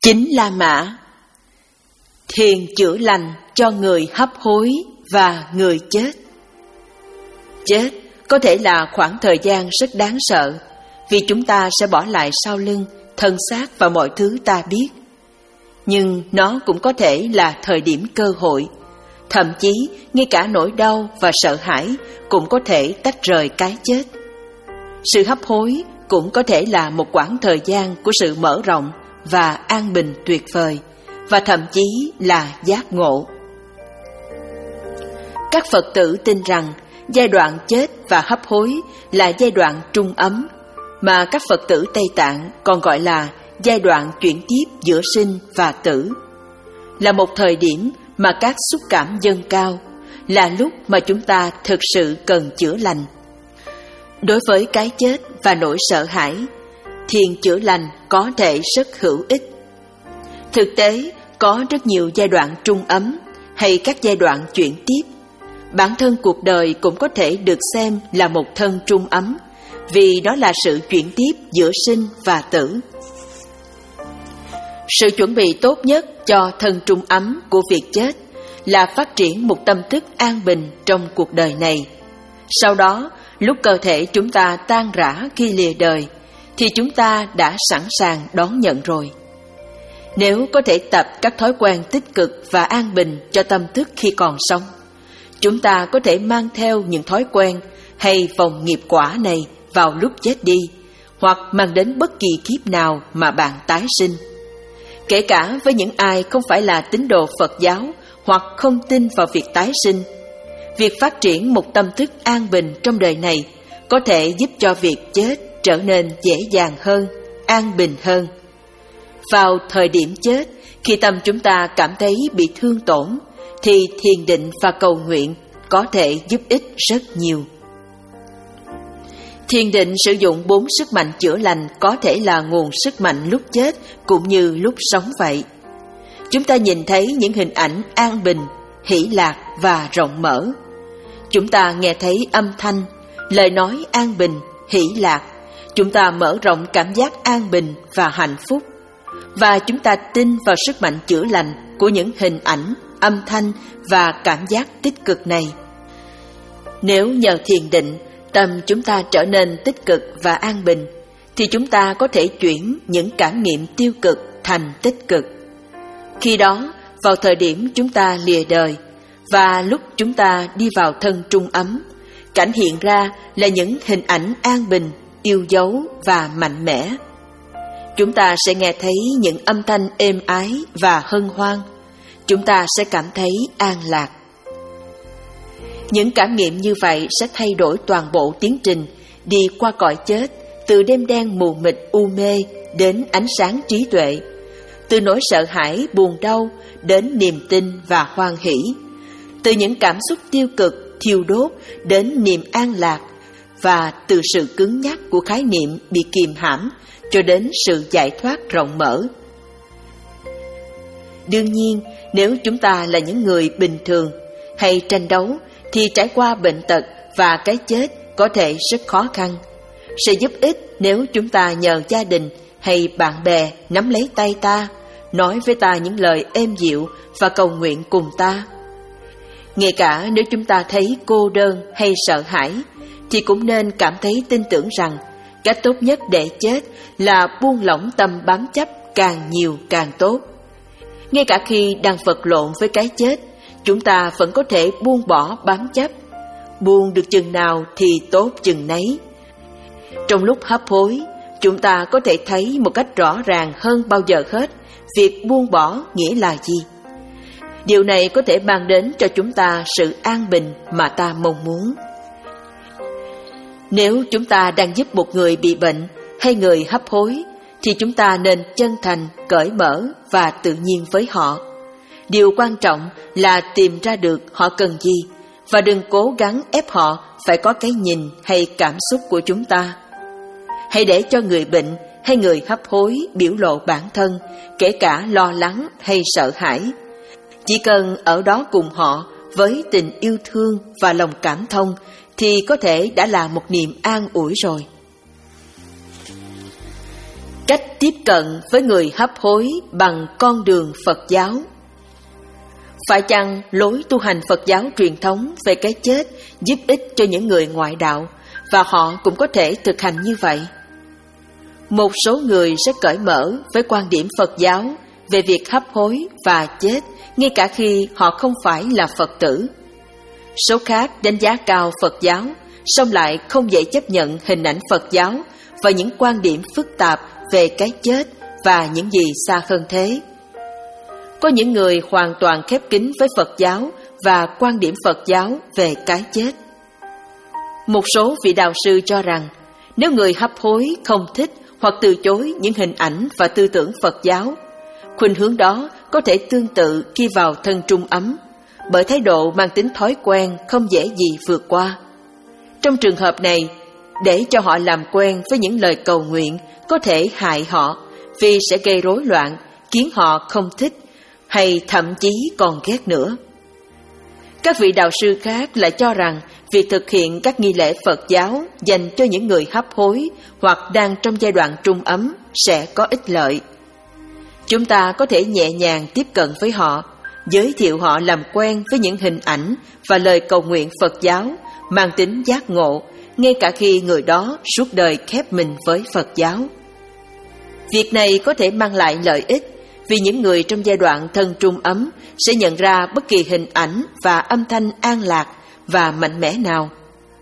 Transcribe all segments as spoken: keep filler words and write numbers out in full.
Chính La Mã. Thiền chữa lành cho người hấp hối và người chết. Chết có thể là khoảng thời gian rất đáng sợ, vì chúng ta sẽ bỏ lại sau lưng thân xác và mọi thứ ta biết. Nhưng nó cũng có thể là thời điểm cơ hội. Thậm chí, ngay cả nỗi đau và sợ hãi cũng có thể tách rời cái chết. Sự hấp hối cũng có thể là một quãng thời gian của sự mở rộng và an bình tuyệt vời, và thậm chí là giác ngộ. Các Phật tử tin rằng giai đoạn chết và hấp hối là giai đoạn trung ấm, mà các Phật tử Tây Tạng còn gọi là giai đoạn chuyển tiếp giữa sinh và tử. Là một thời điểm mà các xúc cảm dâng cao, là lúc mà chúng ta thực sự cần chữa lành. Đối với cái chết và nỗi sợ hãi, thiền chữa lành có thể rất hữu ích. Thực tế, có rất nhiều giai đoạn trung ấm hay các giai đoạn chuyển tiếp. Bản thân cuộc đời cũng có thể được xem là một thân trung ấm, vì đó là sự chuyển tiếp giữa sinh và tử. Sự chuẩn bị tốt nhất cho thân trung ấm của việc chết là phát triển một tâm thức an bình trong cuộc đời này. Sau đó, lúc cơ thể chúng ta tan rã khi lìa đời, thì chúng ta đã sẵn sàng đón nhận rồi. Nếu có thể tập các thói quen tích cực và an bình cho tâm thức khi còn sống, chúng ta có thể mang theo những thói quen hay vòng nghiệp quả này vào lúc chết đi, hoặc mang đến bất kỳ kiếp nào mà bạn tái sinh. Kể cả với những ai không phải là tín đồ Phật giáo hoặc không tin vào việc tái sinh, việc phát triển một tâm thức an bình trong đời này có thể giúp cho việc chết trở nên dễ dàng hơn, an bình hơn. Vào thời điểm chết, khi tâm chúng ta cảm thấy bị thương tổn, thì thiền định và cầu nguyện có thể giúp ích rất nhiều. Thiền định sử dụng bốn sức mạnh chữa lành có thể là nguồn sức mạnh lúc chết cũng như lúc sống vậy. Chúng ta nhìn thấy những hình ảnh an bình, hỷ lạc và rộng mở. Chúng ta nghe thấy âm thanh, lời nói an bình, hỷ lạc. Chúng ta mở rộng cảm giác an bình và hạnh phúc. Và chúng ta tin vào sức mạnh chữa lành của những hình ảnh, âm thanh và cảm giác tích cực này. Nếu nhờ thiền định, tâm chúng ta trở nên tích cực và an bình, thì chúng ta có thể chuyển những cảm nghiệm tiêu cực thành tích cực. Khi đó, vào thời điểm chúng ta lìa đời, và lúc chúng ta đi vào thân trung ấm, cảnh hiện ra là những hình ảnh an bình, yêu dấu và mạnh mẽ. Chúng ta sẽ nghe thấy những âm thanh êm ái và hân hoan. Chúng ta sẽ cảm thấy an lạc. Những cảm nghiệm như vậy sẽ thay đổi toàn bộ tiến trình đi qua cõi chết, từ đêm đen mù mịt u mê đến ánh sáng trí tuệ, từ nỗi sợ hãi buồn đau đến niềm tin và hoan hỷ, từ những cảm xúc tiêu cực thiêu đốt đến niềm an lạc, và từ sự cứng nhắc của khái niệm bị kìm hãm cho đến sự giải thoát rộng mở. Đương nhiên, nếu chúng ta là những người bình thường hay tranh đấu, thì trải qua bệnh tật và cái chết có thể rất khó khăn. Sẽ giúp ích nếu chúng ta nhờ gia đình hay bạn bè nắm lấy tay ta, nói với ta những lời êm dịu và cầu nguyện cùng ta. Ngay cả nếu chúng ta thấy cô đơn hay sợ hãi, thì cũng nên cảm thấy tin tưởng rằng cách tốt nhất để chết là buông lỏng tâm bám chấp càng nhiều càng tốt. Ngay cả khi đang vật lộn với cái chết, chúng ta vẫn có thể buông bỏ bám chấp. Buông được chừng nào thì tốt chừng nấy. Trong lúc hấp hối, chúng ta có thể thấy một cách rõ ràng hơn bao giờ hết việc buông bỏ nghĩa là gì. Điều này có thể mang đến cho chúng ta sự an bình mà ta mong muốn. Nếu chúng ta đang giúp một người bị bệnh hay người hấp hối, thì chúng ta nên chân thành, cởi mở và tự nhiên với họ. Điều quan trọng là tìm ra được họ cần gì, và đừng cố gắng ép họ phải có cái nhìn hay cảm xúc của chúng ta. Hãy để cho người bệnh hay người hấp hối biểu lộ bản thân, kể cả lo lắng hay sợ hãi. Chỉ cần ở đó cùng họ với tình yêu thương và lòng cảm thông, thì có thể đã là một niềm an ủi rồi. Cách tiếp cận với người hấp hối bằng con đường Phật giáo. Phải chăng lối tu hành Phật giáo truyền thống về cái chết giúp ích cho những người ngoại đạo, và họ cũng có thể thực hành như vậy? Một số người sẽ cởi mở với quan điểm Phật giáo về việc hấp hối và chết, ngay cả khi họ không phải là Phật tử. Số khác đánh giá cao Phật giáo, song lại không dễ chấp nhận hình ảnh Phật giáo và những quan điểm phức tạp về cái chết và những gì xa hơn thế. Có những người hoàn toàn khép kín với Phật giáo và quan điểm Phật giáo về cái chết. Một số vị đạo sư cho rằng, nếu người hấp hối không thích hoặc từ chối những hình ảnh và tư tưởng Phật giáo, khuynh hướng đó có thể tương tự khi vào thân trung ấm, bởi thái độ mang tính thói quen không dễ gì vượt qua. Trong trường hợp này, để cho họ làm quen với những lời cầu nguyện có thể hại họ vì sẽ gây rối loạn, khiến họ không thích hay thậm chí còn ghét nữa. Các vị đạo sư khác lại cho rằng việc thực hiện các nghi lễ Phật giáo dành cho những người hấp hối hoặc đang trong giai đoạn trung ấm sẽ có ích lợi. Chúng ta có thể nhẹ nhàng tiếp cận với họ, giới thiệu họ làm quen với những hình ảnh và lời cầu nguyện Phật giáo mang tính giác ngộ, ngay cả khi người đó suốt đời khép mình với Phật giáo. Việc này có thể mang lại lợi ích, vì những người trong giai đoạn thân trung ấm sẽ nhận ra bất kỳ hình ảnh và âm thanh an lạc và mạnh mẽ nào.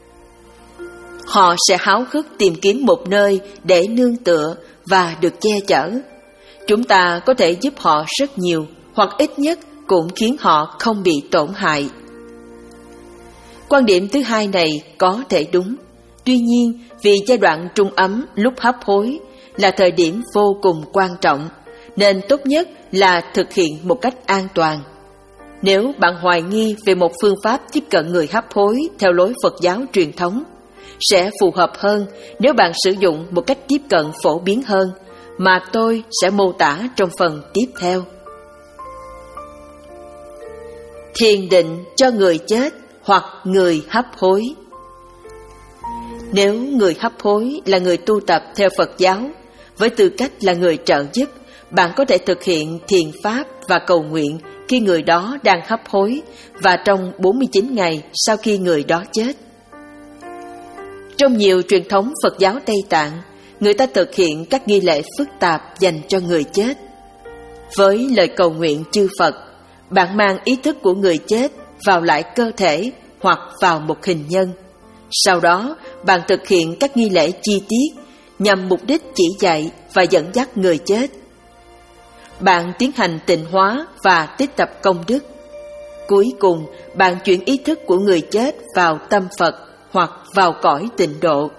Họ sẽ háo hức tìm kiếm một nơi để nương tựa và được che chở. Chúng ta có thể giúp họ rất nhiều, hoặc ít nhất cũng khiến họ không bị tổn hại. Quan điểm thứ hai này có thể đúng. Tuy nhiên, vì giai đoạn trung ấm lúc hấp hối là thời điểm vô cùng quan trọng, nên tốt nhất là thực hiện một cách an toàn. Nếu bạn hoài nghi về một phương pháp tiếp cận người hấp hối theo lối Phật giáo truyền thống, sẽ phù hợp hơn nếu bạn sử dụng một cách tiếp cận phổ biến hơn mà tôi sẽ mô tả trong phần tiếp theo. Thiền định cho người chết hoặc người hấp hối. Nếu người hấp hối là người tu tập theo Phật giáo, với tư cách là người trợ giúp, bạn có thể thực hiện thiền pháp và cầu nguyện khi người đó đang hấp hối và trong bốn mươi chín ngày sau khi người đó chết. Trong nhiều truyền thống Phật giáo Tây Tạng, người ta thực hiện các nghi lễ phức tạp dành cho người chết. Với lời cầu nguyện chư Phật, bạn mang ý thức của người chết vào lại cơ thể hoặc vào một hình nhân. Sau đó, bạn thực hiện các nghi lễ chi tiết nhằm mục đích chỉ dạy và dẫn dắt người chết. Bạn tiến hành tịnh hóa và tích tập công đức. Cuối cùng, bạn chuyển ý thức của người chết vào tâm Phật hoặc vào cõi tịnh độ.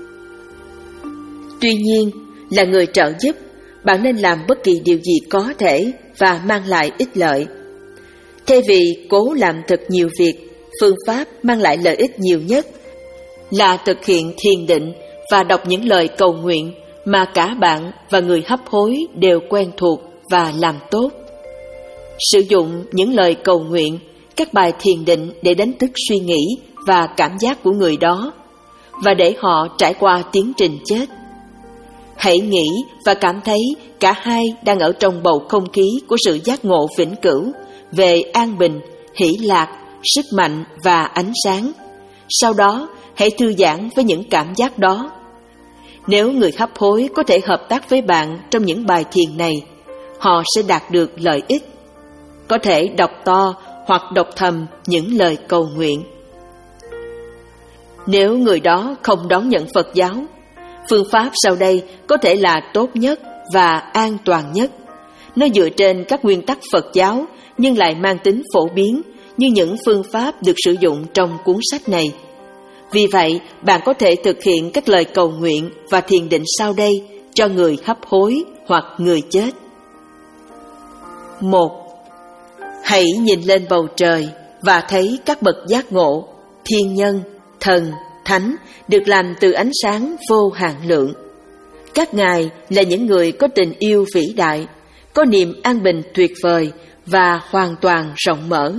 Tuy nhiên, là người trợ giúp, bạn nên làm bất kỳ điều gì có thể và mang lại ích lợi. Thay vì cố làm thật nhiều việc, phương pháp mang lại lợi ích nhiều nhất là thực hiện thiền định và đọc những lời cầu nguyện mà cả bạn và người hấp hối đều quen thuộc và làm tốt. Sử dụng những lời cầu nguyện, các bài thiền định để đánh thức suy nghĩ và cảm giác của người đó, và để họ trải qua tiến trình chết. Hãy nghĩ và cảm thấy cả hai đang ở trong bầu không khí của sự giác ngộ vĩnh cửu về an bình, hỷ lạc, sức mạnh và ánh sáng. Sau đó, hãy thư giãn với những cảm giác đó. Nếu người hấp hối có thể hợp tác với bạn trong những bài thiền này, họ sẽ đạt được lợi ích. Có thể đọc to hoặc đọc thầm những lời cầu nguyện. Nếu người đó không đón nhận Phật giáo, phương pháp sau đây có thể là tốt nhất và an toàn nhất. Nó dựa trên các nguyên tắc Phật giáo nhưng lại mang tính phổ biến như những phương pháp được sử dụng trong cuốn sách này. Vì vậy, bạn có thể thực hiện các lời cầu nguyện và thiền định sau đây cho người hấp hối hoặc người chết. Một. Hãy nhìn lên bầu trời và thấy các bậc giác ngộ, thiên nhân, thần, thánh được làm từ ánh sáng vô hạn lượng. Các ngài là những người có tình yêu vĩ đại, có niềm an bình tuyệt vời và hoàn toàn rộng mở.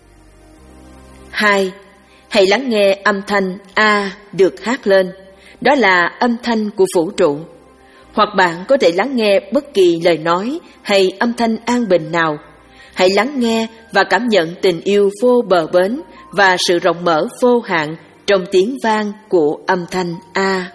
Hai. Hãy lắng nghe âm thanh A được hát lên, đó là âm thanh của vũ trụ. Hoặc bạn có thể lắng nghe bất kỳ lời nói hay âm thanh an bình nào. Hãy lắng nghe và cảm nhận tình yêu vô bờ bến và sự rộng mở vô hạn trong tiếng vang của âm thanh A.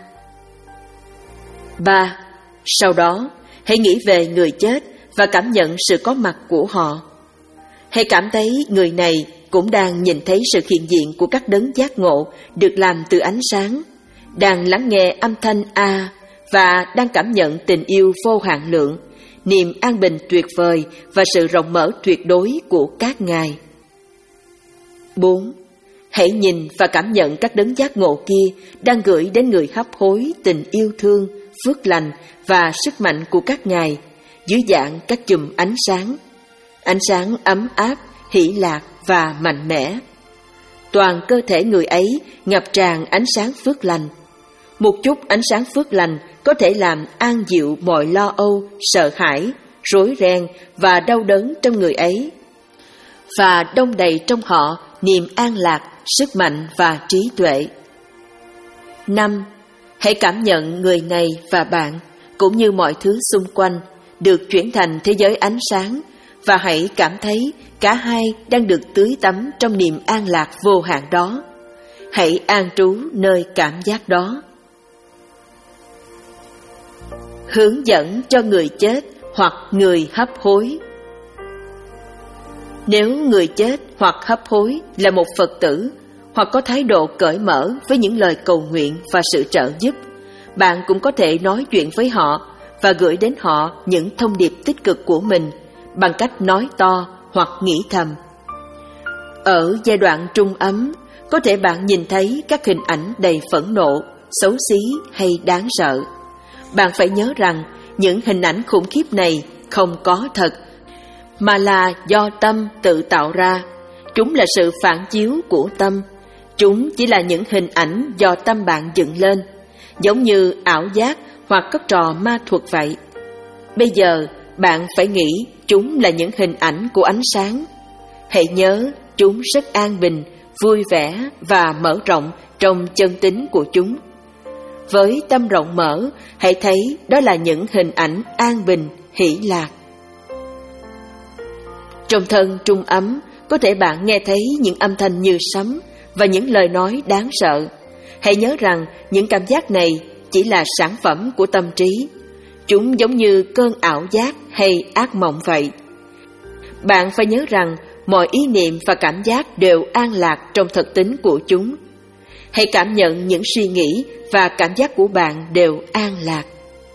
ba. Sau đó, hãy nghĩ về người chết và cảm nhận sự có mặt của họ. Hãy cảm thấy người này cũng đang nhìn thấy sự hiện diện của các đấng giác ngộ được làm từ ánh sáng, đang lắng nghe âm thanh A và đang cảm nhận tình yêu vô hạn lượng, niềm an bình tuyệt vời và sự rộng mở tuyệt đối của các ngài. bốn. Hãy nhìn và cảm nhận các đấng giác ngộ kia đang gửi đến người hấp hối tình yêu thương, phước lành và sức mạnh của các ngài dưới dạng các chùm ánh sáng. Ánh sáng ấm áp, hỷ lạc và mạnh mẽ. Toàn cơ thể người ấy ngập tràn ánh sáng phước lành. Một chút ánh sáng phước lành có thể làm an dịu mọi lo âu, sợ hãi, rối ren và đau đớn trong người ấy, và đong đầy trong họ niềm an lạc, sức mạnh và trí tuệ. năm. Hãy cảm nhận người này và bạn, cũng như mọi thứ xung quanh, được chuyển thành thế giới ánh sáng, và hãy cảm thấy cả hai đang được tưới tắm trong niềm an lạc vô hạn đó. Hãy an trú nơi cảm giác đó. Hướng dẫn cho người chết hoặc người hấp hối. Nếu người chết hoặc hấp hối là một Phật tử, hoặc có thái độ cởi mở với những lời cầu nguyện và sự trợ giúp, bạn cũng có thể nói chuyện với họ và gửi đến họ những thông điệp tích cực của mình bằng cách nói to hoặc nghĩ thầm. Ở giai đoạn trung ấm, có thể bạn nhìn thấy các hình ảnh đầy phẫn nộ, xấu xí hay đáng sợ. Bạn phải nhớ rằng những hình ảnh khủng khiếp này không có thật, mà là do tâm tự tạo ra. Chúng là sự phản chiếu của tâm. Chúng chỉ là những hình ảnh do tâm bạn dựng lên, giống như ảo giác hoặc các trò ma thuật vậy. Bây giờ, bạn phải nghĩ chúng là những hình ảnh của ánh sáng. Hãy nhớ chúng rất an bình, vui vẻ và mở rộng trong chân tính của chúng. Với tâm rộng mở, hãy thấy đó là những hình ảnh an bình, hỷ lạc. Trong thân trung ấm, có thể bạn nghe thấy những âm thanh như sấm và những lời nói đáng sợ. Hãy nhớ rằng những cảm giác này chỉ là sản phẩm của tâm trí. Chúng giống như cơn ảo giác hay ác mộng vậy. Bạn phải nhớ rằng mọi ý niệm và cảm giác đều an lạc trong thực tính của chúng. Hãy cảm nhận những suy nghĩ và cảm giác của bạn đều an lạc.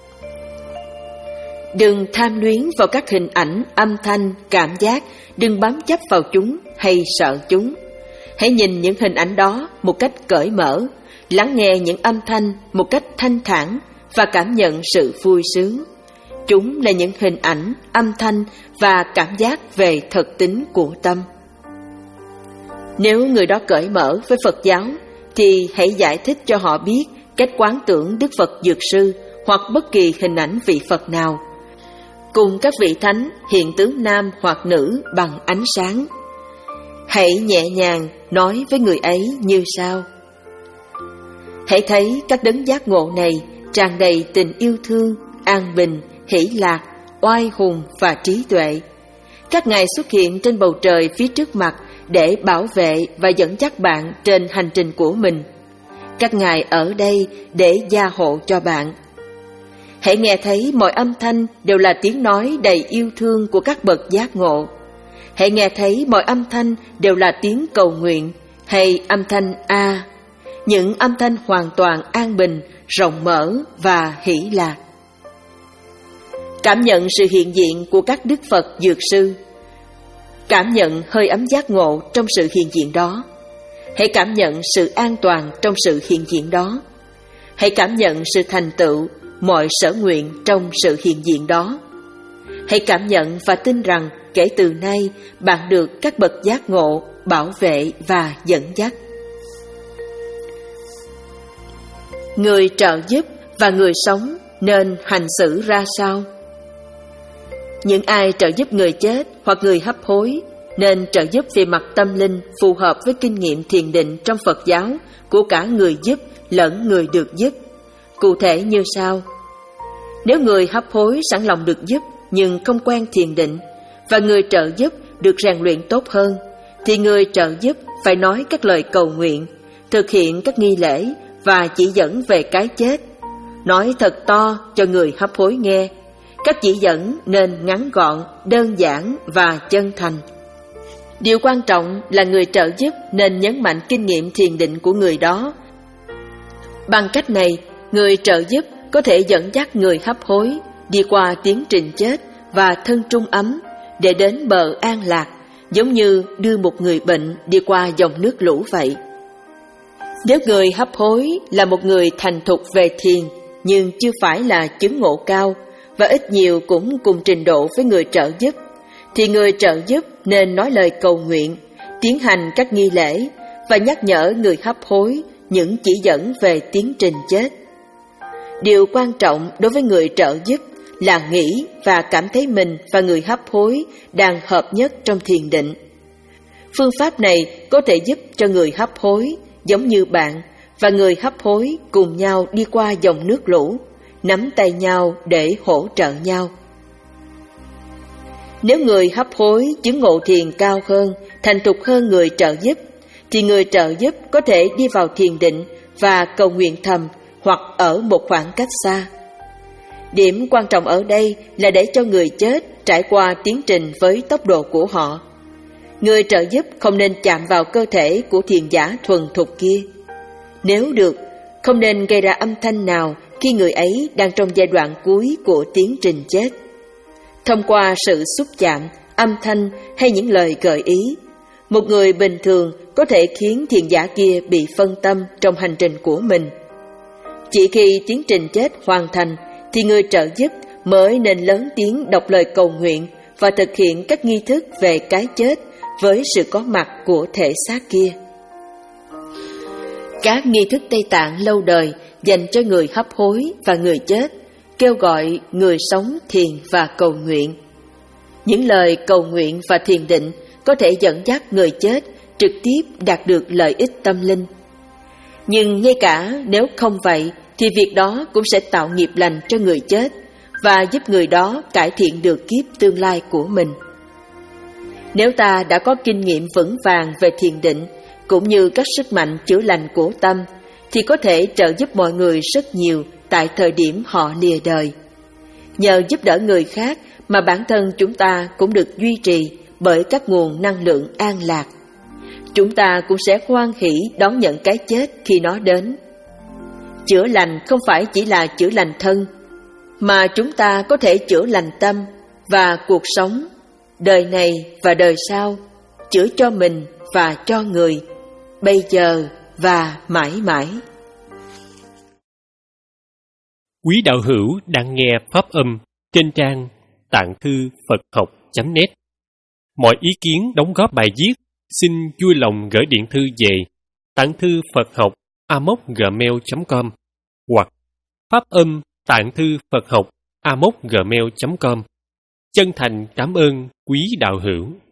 Đừng tham luyến vào các hình ảnh, âm thanh, cảm giác, đừng bám chấp vào chúng hay sợ chúng. Hãy nhìn những hình ảnh đó một cách cởi mở, lắng nghe những âm thanh một cách thanh thản và cảm nhận sự vui sướng. Chúng là những hình ảnh, âm thanh và cảm giác về thực tính của tâm. Nếu người đó cởi mở với Phật giáo, thì hãy giải thích cho họ biết cách quán tưởng Đức Phật Dược Sư hoặc bất kỳ hình ảnh vị Phật nào, cùng các vị thánh, hiện tướng nam hoặc nữ bằng ánh sáng. Hãy nhẹ nhàng nói với người ấy như sau: hãy thấy các đấng giác ngộ này tràn đầy tình yêu thương, an bình, hỷ lạc, oai hùng và trí tuệ. Các ngài xuất hiện trên bầu trời phía trước mặt để bảo vệ và dẫn dắt bạn trên hành trình của mình. Các ngài ở đây để gia hộ cho bạn. Hãy nghe thấy mọi âm thanh đều là tiếng nói đầy yêu thương của các bậc giác ngộ. Hãy nghe thấy mọi âm thanh đều là tiếng cầu nguyện hay âm thanh A, những âm thanh hoàn toàn an bình, rộng mở và hỷ lạc. Cảm nhận sự hiện diện của các Đức Phật Dược Sư. Cảm nhận hơi ấm giác ngộ trong sự hiện diện đó. Hãy cảm nhận sự an toàn trong sự hiện diện đó. Hãy cảm nhận sự thành tựu, mọi sở nguyện trong sự hiện diện đó. Hãy cảm nhận và tin rằng kể từ nay bạn được các bậc giác ngộ bảo vệ và dẫn dắt. Người trợ giúp và người sống nên hành xử ra sao? Những ai trợ giúp người chết hoặc người hấp hối nên trợ giúp về mặt tâm linh phù hợp với kinh nghiệm thiền định trong Phật giáo của cả người giúp lẫn người được giúp. Cụ thể như sau: Nếu người hấp hối sẵn lòng được giúp nhưng không quen thiền định, và người trợ giúp được rèn luyện tốt hơn, thì người trợ giúp phải nói các lời cầu nguyện, thực hiện các nghi lễ và chỉ dẫn về cái chết. Nói thật to cho người hấp hối nghe. Các chỉ dẫn nên ngắn gọn, đơn giản và chân thành. Điều quan trọng là người trợ giúp nên nhấn mạnh kinh nghiệm thiền định của người đó. Bằng cách này, người trợ giúp có thể dẫn dắt người hấp hối đi qua tiến trình chết và thân trung ấm để đến bờ an lạc, giống như đưa một người bệnh đi qua dòng nước lũ vậy. Nếu người hấp hối là một người thành thục về thiền nhưng chưa phải là chứng ngộ cao và ít nhiều cũng cùng trình độ với người trợ giúp, thì người trợ giúp nên nói lời cầu nguyện, tiến hành các nghi lễ và nhắc nhở người hấp hối những chỉ dẫn về tiến trình chết. Điều quan trọng đối với người trợ giúp là nghĩ và cảm thấy mình và người hấp hối đang hợp nhất trong thiền định. Phương pháp này có thể giúp cho người hấp hối giống như bạn và người hấp hối cùng nhau đi qua dòng nước lũ, nắm tay nhau để hỗ trợ nhau. Nếu người hấp hối chứng ngộ thiền cao hơn, thành thục hơn người trợ giúp, thì người trợ giúp có thể đi vào thiền định và cầu nguyện thầm hoặc ở một khoảng cách xa. Điểm quan trọng ở đây là để cho người chết trải qua tiến trình với tốc độ của họ. Người trợ giúp không nên chạm vào cơ thể của thiền giả thuần thục kia. Nếu được, không nên gây ra âm thanh nào khi người ấy đang trong giai đoạn cuối của tiến trình chết. Thông qua sự xúc chạm, âm thanh hay những lời gợi ý, một người bình thường có thể khiến thiền giả kia bị phân tâm trong hành trình của mình. Chỉ khi tiến trình chết hoàn thành thì người trợ giúp mới nên lớn tiếng đọc lời cầu nguyện và thực hiện các nghi thức về cái chết với sự có mặt của thể xác kia. Các nghi thức Tây Tạng lâu đời dành cho người hấp hối và người chết, kêu gọi người sống thiền và cầu nguyện. Những lời cầu nguyện và thiền định có thể dẫn dắt người chết trực tiếp đạt được lợi ích tâm linh. Nhưng ngay cả nếu không vậy, thì việc đó cũng sẽ tạo nghiệp lành cho người chết và giúp người đó cải thiện được kiếp tương lai của mình. Nếu ta đã có kinh nghiệm vững vàng về thiền định, cũng như các sức mạnh chữa lành của tâm, thì có thể trợ giúp mọi người rất nhiều tại thời điểm họ lìa đời. Nhờ giúp đỡ người khác mà bản thân chúng ta cũng được duy trì bởi các nguồn năng lượng an lạc. Chúng ta cũng sẽ hoan hỷ đón nhận cái chết khi nó đến. Chữa lành không phải chỉ là chữa lành thân, mà chúng ta có thể chữa lành tâm và cuộc sống, đời này và đời sau, chữa cho mình và cho người, bây giờ và mãi mãi. Quý đạo hữu đang nghe pháp âm trên trang tạng thư Phật học chấm net. Mọi ý kiến đóng góp bài viết xin vui lòng gửi điện thư về tạng thư Phật học a m o c gmail chấm com hoặc pháp âm tạng thư Phật học a m o c gmail chấm com. Chân thành cảm ơn quý đạo hữu.